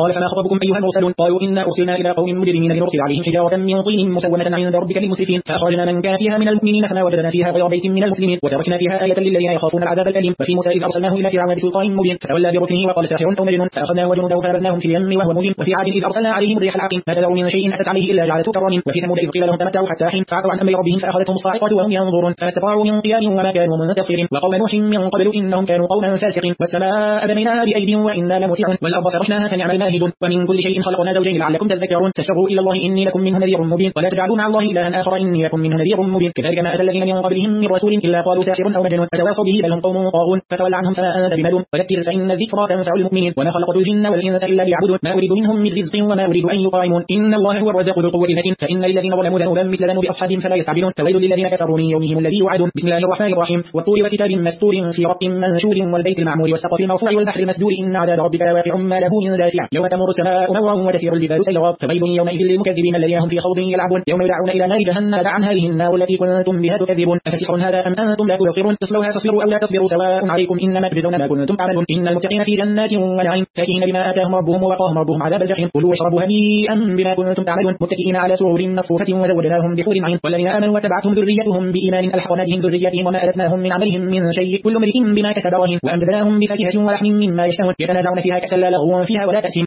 قال فما خطبكم أيها المرسلون قالوا إنا أرسلنا إلى قوم مجرمين لنرسل عليهم حجارة من طين مسومة عند ربك للمسرفين فأخرجنا من كان فيها من المؤمنين فما وجدنا فيها غير بيت من المسلمين وتركنا فيها آية للذين يخافون العذاب الأليم وفي موسى إذ أرسلناه إلى فرعون بسلطان مبين فتولى بركنه وقال ساحر أو مجنون فأخذناه وجنوده فنبذناهم في اليم وهو مبين وفي عاد إذ أرسلنا عليهم الريح العقيم ما تذر من شيء أتت عليه إلا جعلته كالرميم وفي ثمود إذ قيل لهم تمتعوا حتى حين فعتوا عن أمر ربهم فأخذتهم الصاعقة وهم ينظرون فما استطاعوا من قيام وما كانوا منتصرين وقوم نوح من قبل إنهم كانوا قوما فاسقين والسماء بنيناها بأيد وإنا لموسعون والأرض فرشناها فنعم الماهدون ومن كل شيء خلقنا زوجين لعلكم تذكرون فاشربوا إلى الله إني لكم منه نذير مبين ولا تجعلوا مع الله إلها آخر إني لكم منه نذير مبين كذلك ما أتى الذين من قبلهم من رسول إلا قالوا ساحر أو مجنون فتواصوا به بل هم قوم طاغون فتول عنهم فما أنت بملوم وذكر فإن الذكرى تنفع المؤمنين وما خلقت الجن والإنس إلا ليعبدون ما أريد منهم من رزق وما أريد أن يطعمون إن الله هو الرزاق ذو القوة المتين فإن للذين ظلموا ذنوبا مثل ذنوب أصحابهم فلا يستعجلون فويل للذين كفروا من يومهم الذي يوعدون بسم الله الرحمن الرحيم والطور وكتاب مستور في رق منشور والبيت المعمور والسقف المرفوع والبحر المسدور إن عذاب ربك لواقع ما له من دافع يوم تمر السماء مورا وتسير الجبال سيرا فويل يومئذ للمكذبين الذين هم في خوض يلعبون يوم يدعون إلى نار جهنم دعا هذه النار التي كنتم بها تكذبون أفسحر هذا أم أنتم لا تبصرون تصلوها تصبروا أو لا تصبروا سواء عليكم إنما تجزون ما كنتم تعملون إن المتقين في جنات ونعيم فاكهين بما آتاهم ربهم ووقاهم ربهم عذاب الجحيم كلوا واشربوا هنيئا بما كنتم تعملون متكئين على سرور مصفوفة وزوجناهم بحور عين والذين آمنوا وتبعتهم ذريتهم بإيمان ألحقنا بهم ذريتهم وما ألتناهم من عملهم من شيء كل امرئ بما كسب رهين وأمددناهم بفاكهة ولحم مما يشتهون يتنازعون فيها كأسا لا لغو فيها ولا تأثيم